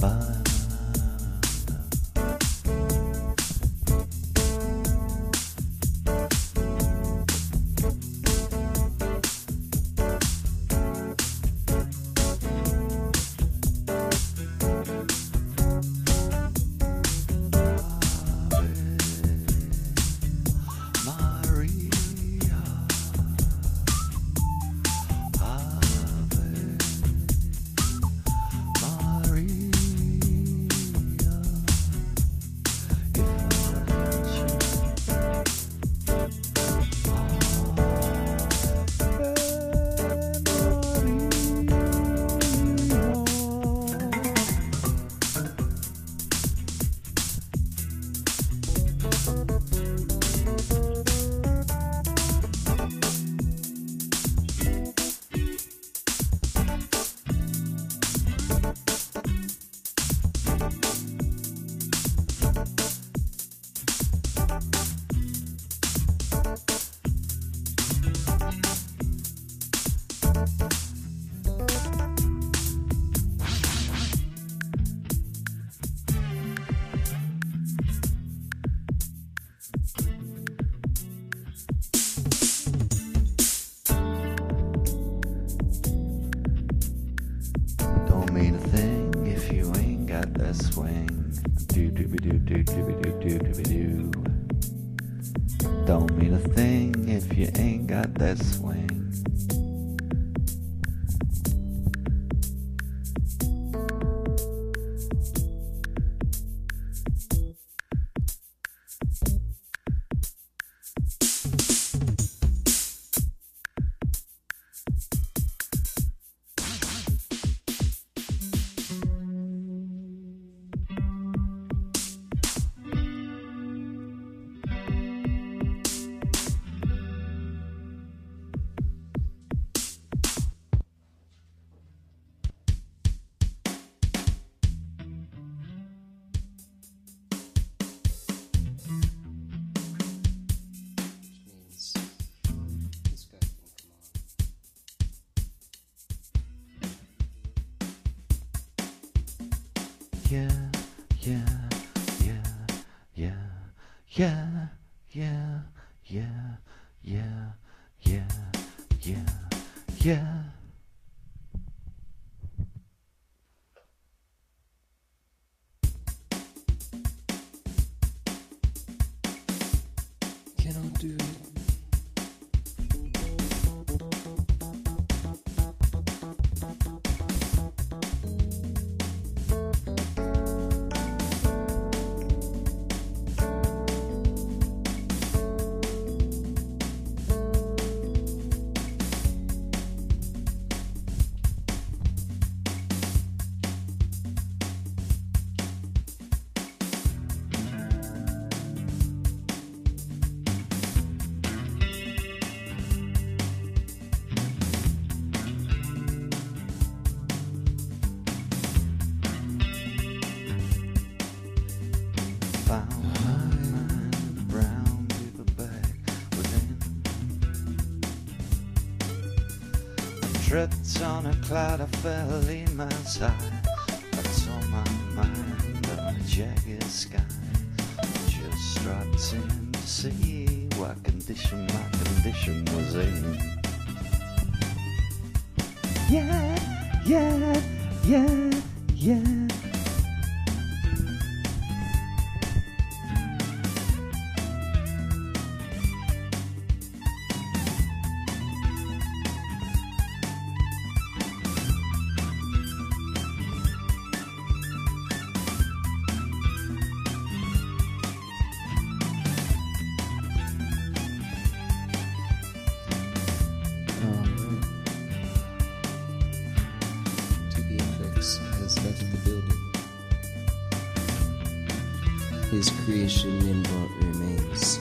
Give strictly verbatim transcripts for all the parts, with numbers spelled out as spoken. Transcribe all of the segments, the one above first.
Don't mean a thing if you ain't got that swing. Yeah, yeah, yeah, yeah, yeah, yeah, yeah, yeah, yeah, yeah, yeah. Can I do it? Tripped on a cloud, I fell in my side. I saw my mind on a jagged sky. Just dropped in to see what condition my condition was in. Yeah, yeah, yeah, yeah. Has left the building. His creation Nimbot remains.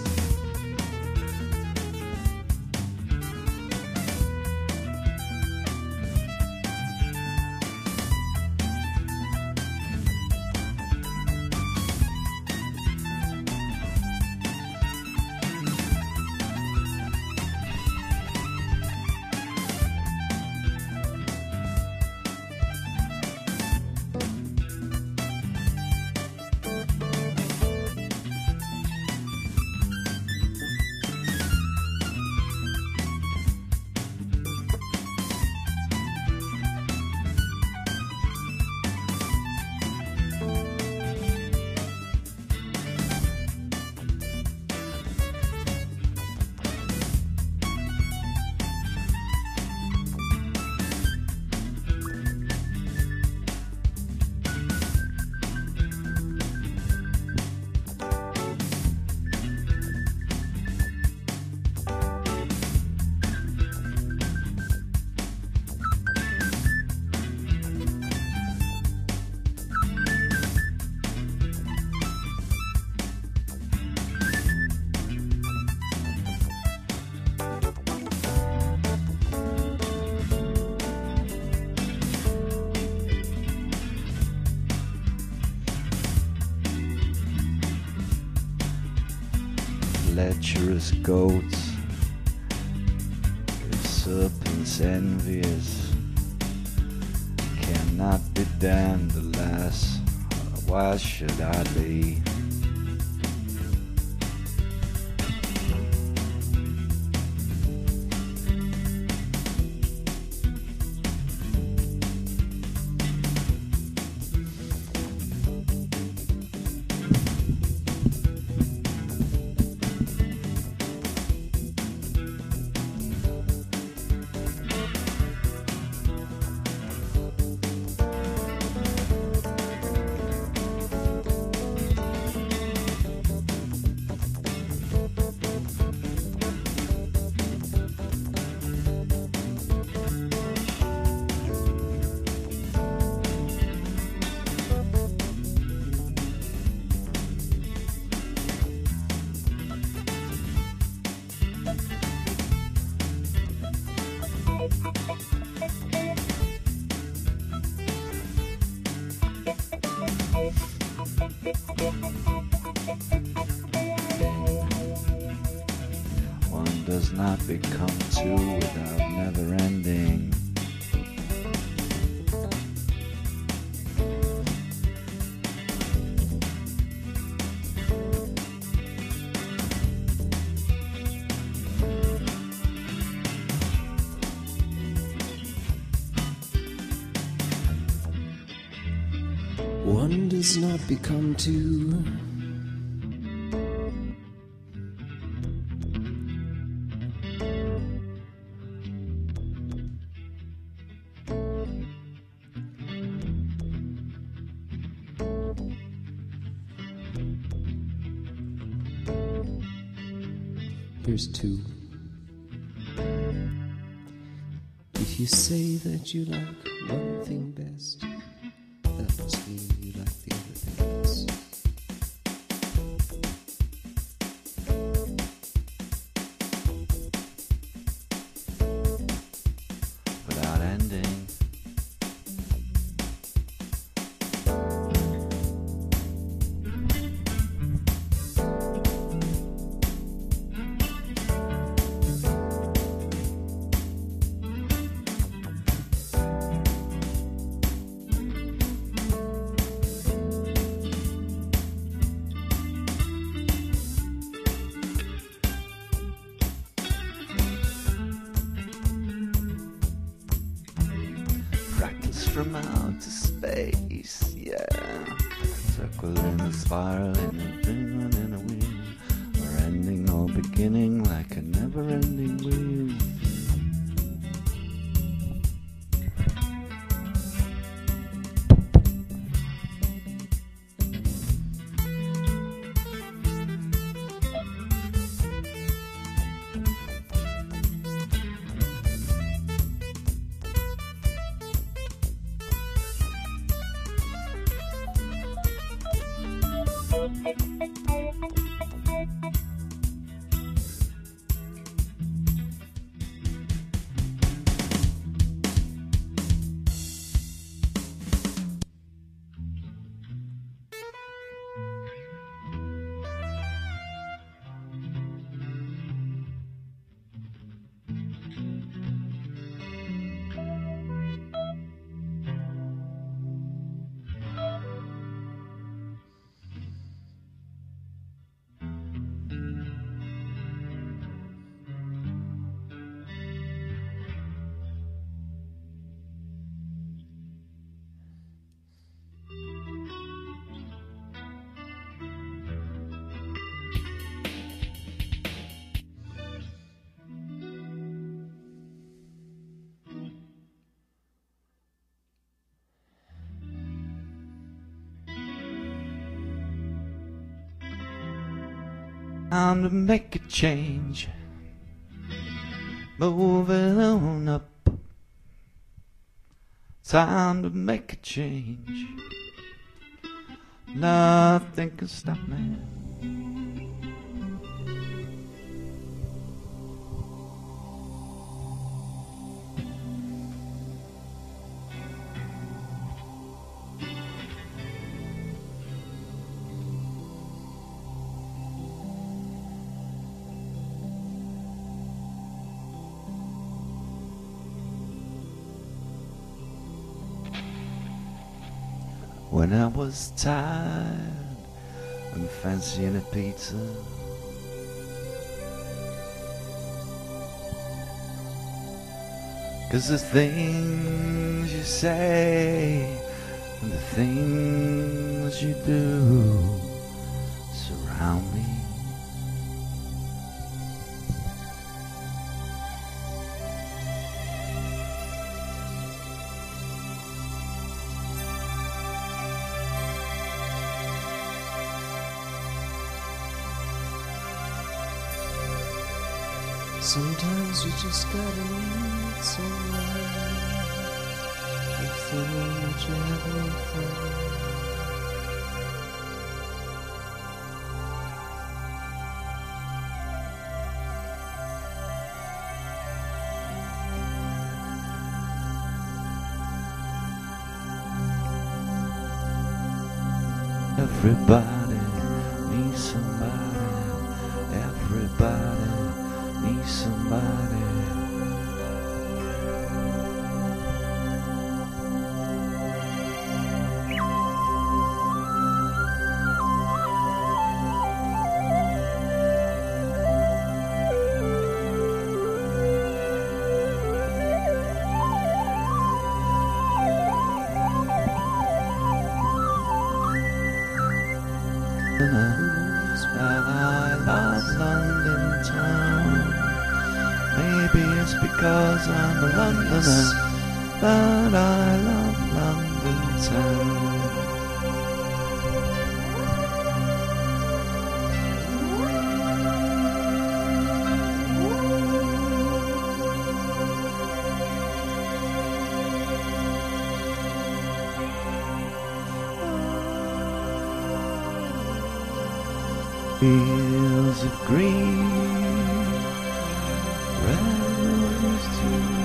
lecherous goats, if serpents envious, cannot be damned, alas, why should I be? One does not become two without never ending. One does not become two. Here's two. If you say that you like one thing best, that must mean you like the other thing best. Without ending. From outer space, yeah. Circle in a spiral, in a dream, in a wheel, or ending or beginning like a never-ending wheel. Time to make a change, moving on up. Time to make a change, nothing can stop me. when I was tired and fancying a pizza. Cause the things you say and the things you do surround me. Sometimes you just gotta need someone if they won't let you have any fun. Everybody needs somebody. Everybody needs somebody. And I love London town. Maybe it's because I'm a Londoner, but I love London town. Fields of green, rose too.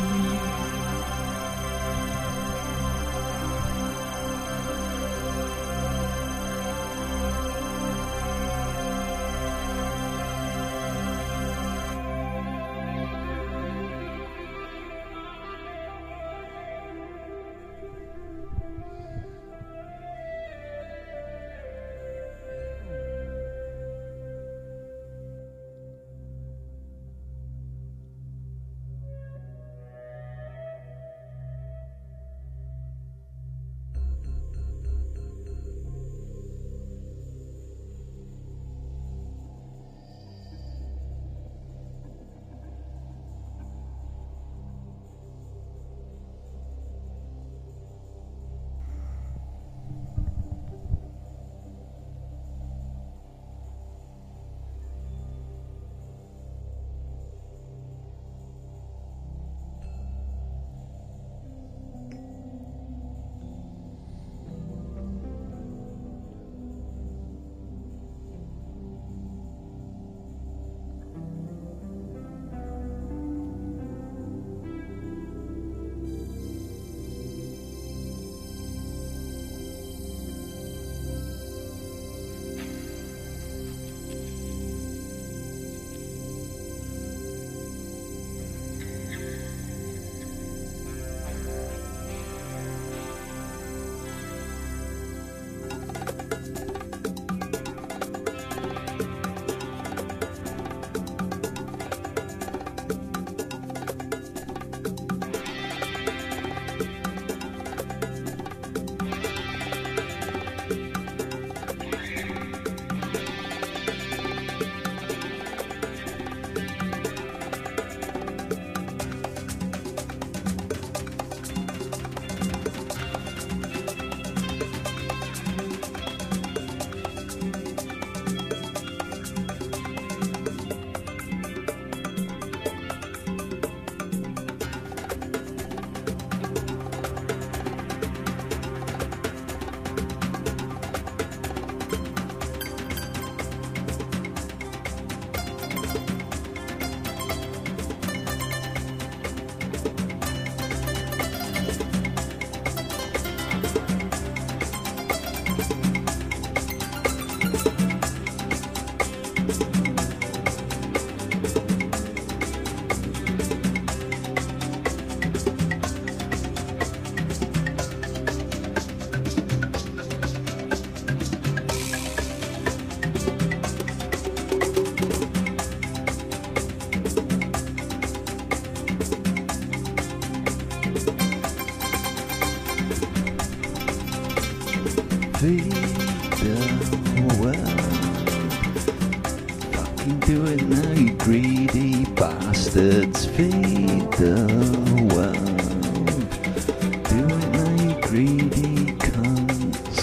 feed the world. Fucking do it now, you greedy bastards. Feed the world. Do it now, you greedy cunts.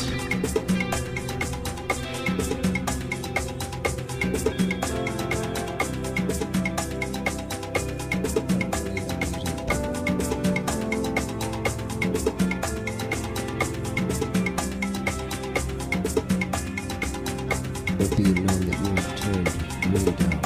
Or do you know that you have turned way down?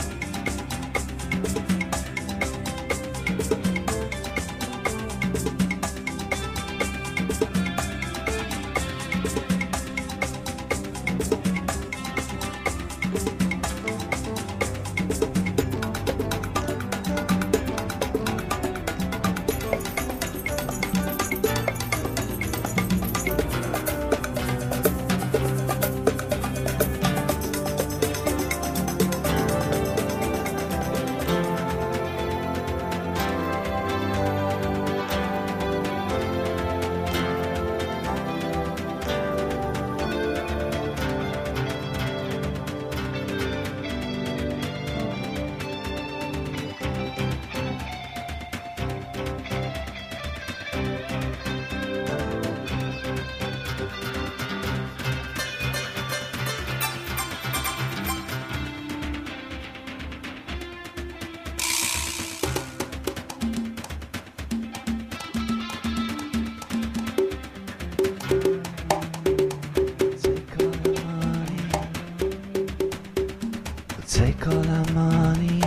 Take all our money.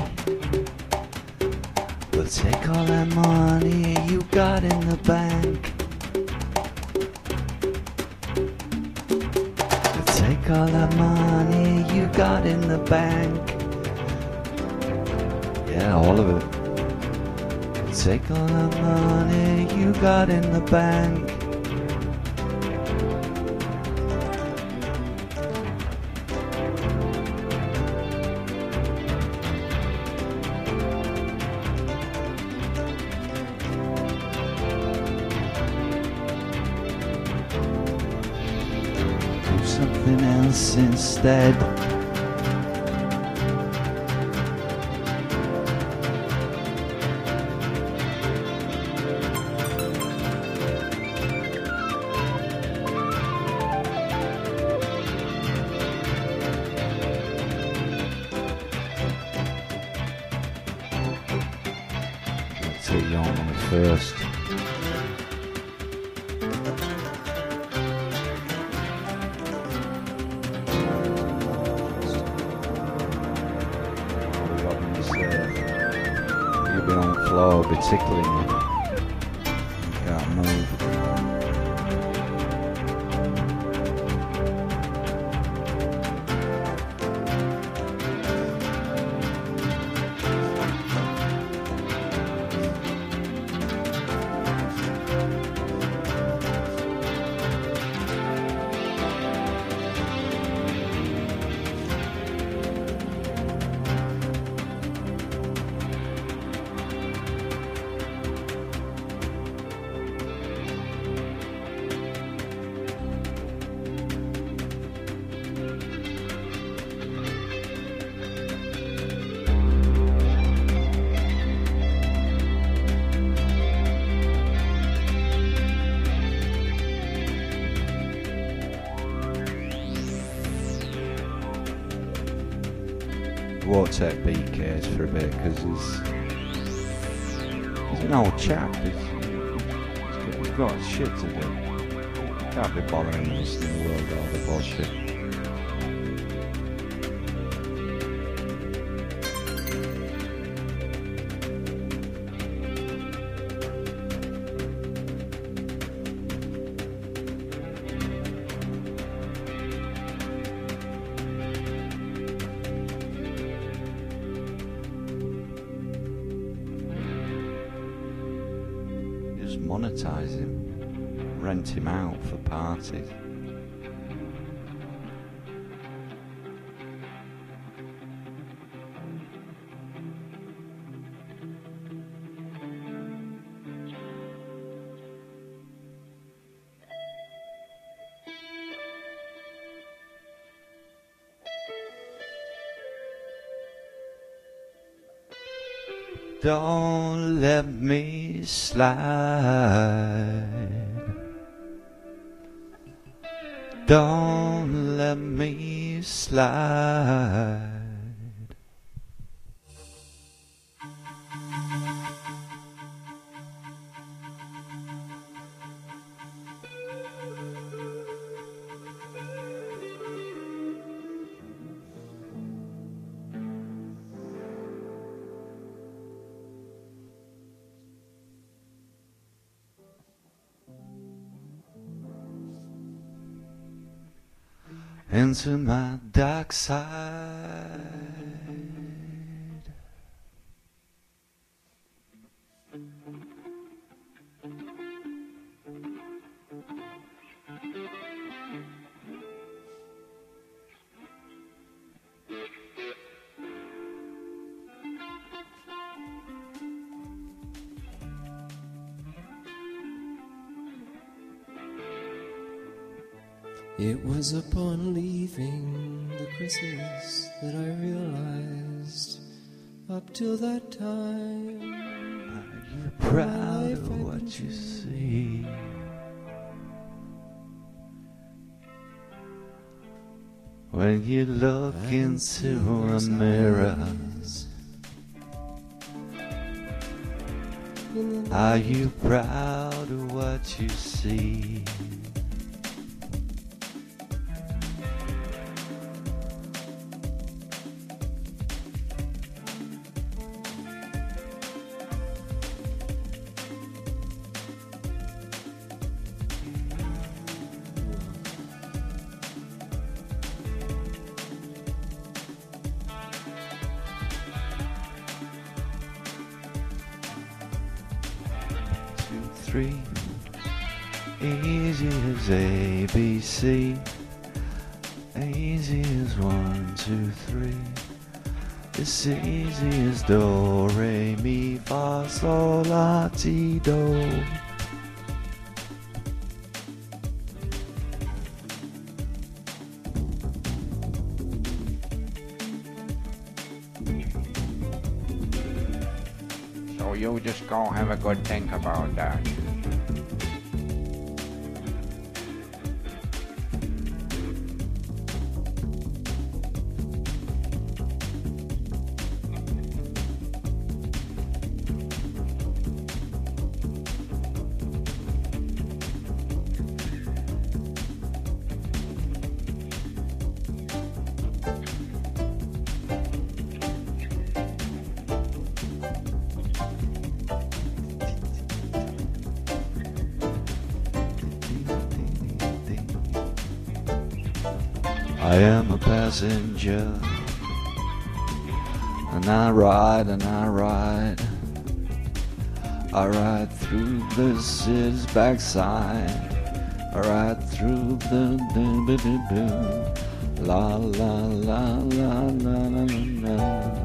We'll take all that money you got in the bank. We'll take all that money you got in the bank. Yeah, all of it. We'll take all that money you got in the bank. Something else instead. Too young on the first. You've been on the floor, be tickling you. You can't move. Won't take B Ks for a bit because he's he's an old chap. He's, he's, he's got shit to do. Can't be bothering us in the world of all the bullshit. Monetize him, rent him out for parties. Don't let me slide. Don't let me slide. Into my dark side. It was upon leaving the chrysalis that I realized up till that time. Are you proud of what you see? When you look into a mirror, are you proud of what you see? Three, easy as A, B, C, easy as one, two, three, it's easy as Do, Re, Mi, Fa, Sol, La, Ti, Do. So you just go have a good think about that. I am a passenger, and I ride and I ride. I ride through the city's backside. I ride through the do do do do. La la la la la la la.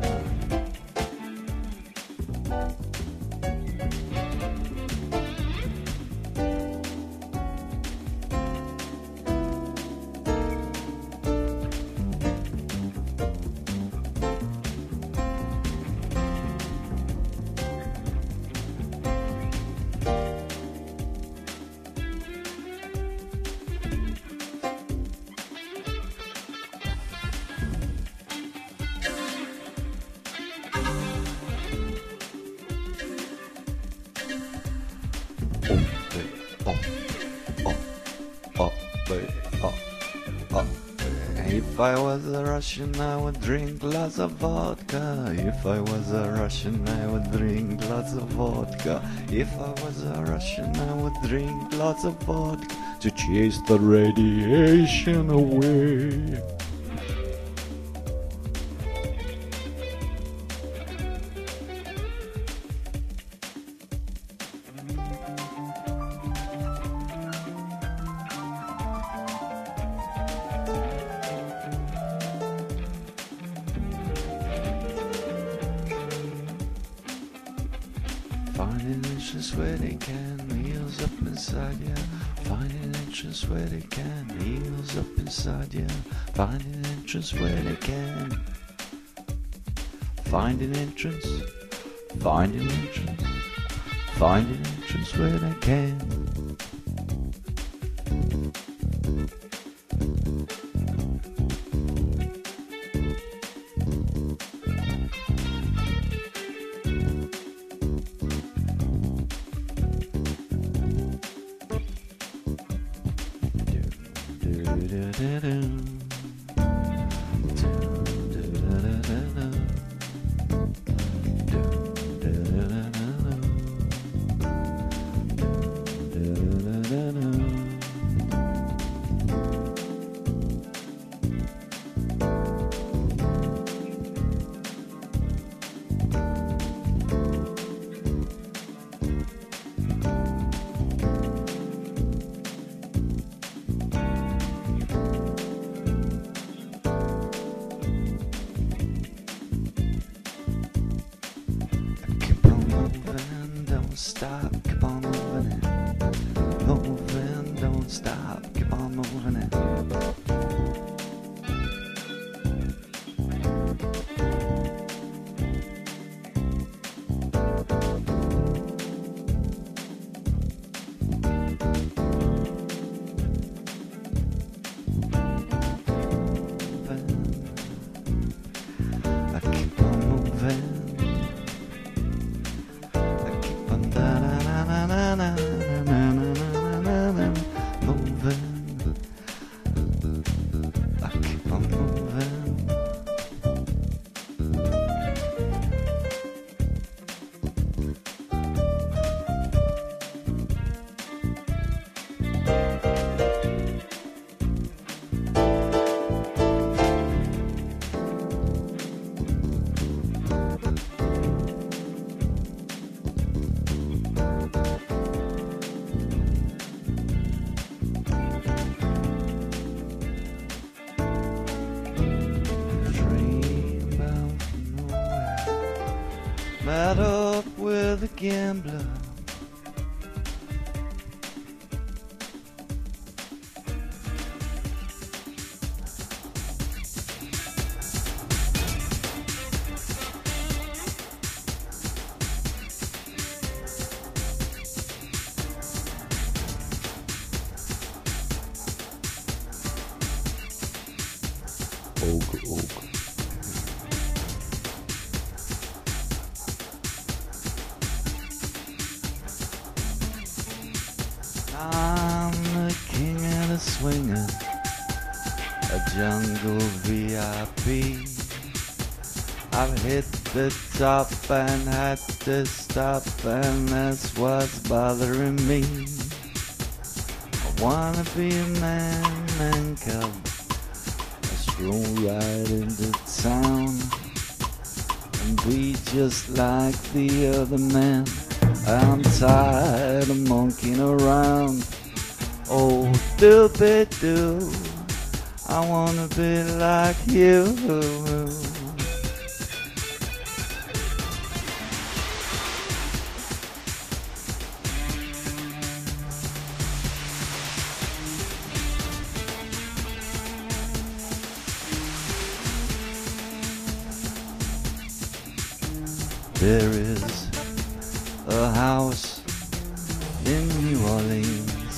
If I was a Russian, I would drink lots of vodka. If I was a Russian, I would drink lots of vodka. If I was a Russian, I would drink lots of vodka to chase the radiation away. Find an entrance where they can, heels up inside ya. Find an entrance where they can, heels up inside ya. Find an entrance where they can. Find an entrance, Find an entrance, find an entrance where they can. Stop, keep on moving it. Moving, don't stop, keep on moving it. Moving, I keep on moving. Met up with a gambler. Ogre, ogre. I'm the king of the swingers, a jungle V I P. I've hit the top and had to stop, and that's what's bothering me. I wanna be a man and cub, I stroll right into town and be just like the other men. I'm tired of monkeying around. Oh, doobie-doo, I wanna be like you. There is a house in New Orleans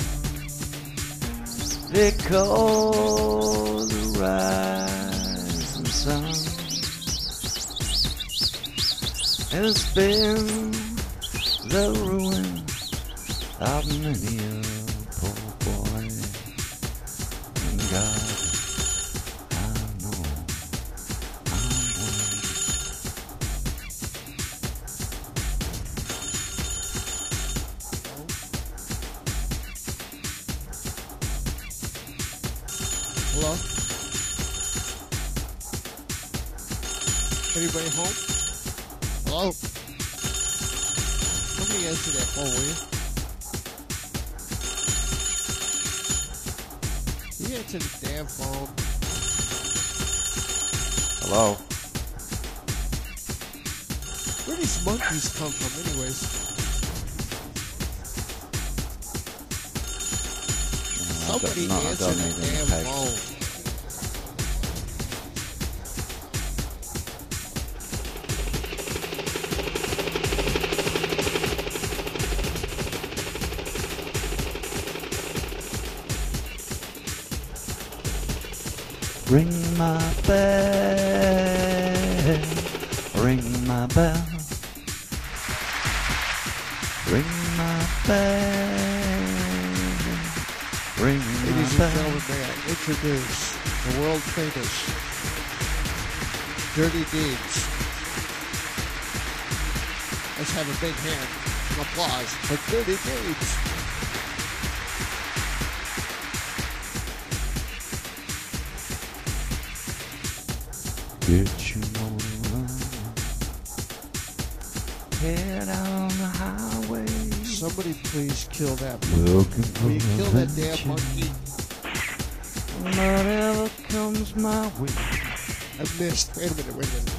they call the rising sun. It's been the ruin of many a poor boy, and God, I know I'm one. Hello? Anybody home? Hello? Somebody answer that phone, will you? You answer the damn phone. Hello? Where do these monkeys come from, anyways? Somebody no, answer the damn phone. Ring my bell, ring my bell, ring my bell, ring my Ladies and bell. gentlemen, may I introduce the world famous Dirty Deeds. Let's have a big hand and applause for Dirty Deeds. Did you know head on the highway? Somebody please kill that. Looking for Will you kill that damn adventure. monkey? Whatever comes my way. I missed. Wait a minute, wait a minute.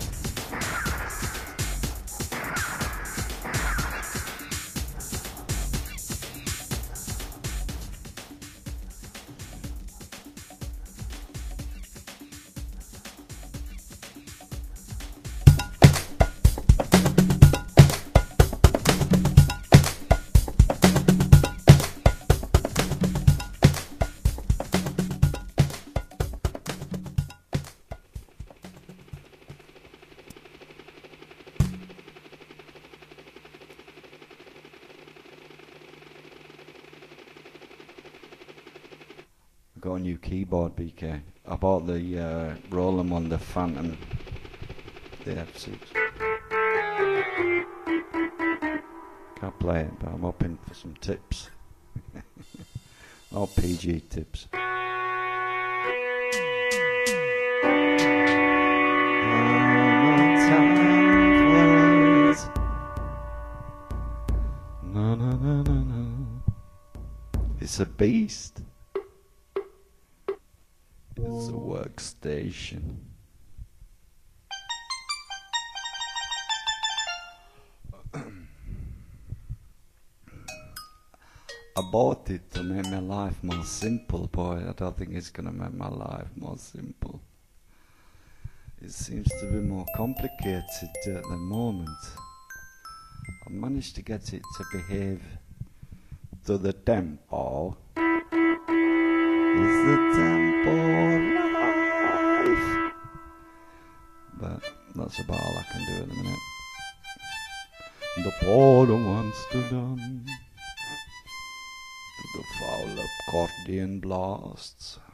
I got a new keyboard, B K. I bought the uh, Roland one, the Phantom, the F six. Can't play it, but I'm hoping for some tips. All P G tips. No, no, no, no, no. It's a beast. It's a workstation. I bought it to make my life more simple, boy. I don't think it's gonna make my life more simple. It seems to be more complicated at the moment. I managed to get it to behave to the tempo. It's the tempo of life. But that's about all I can do at the minute. The porter wants to done to the foul accordion blasts.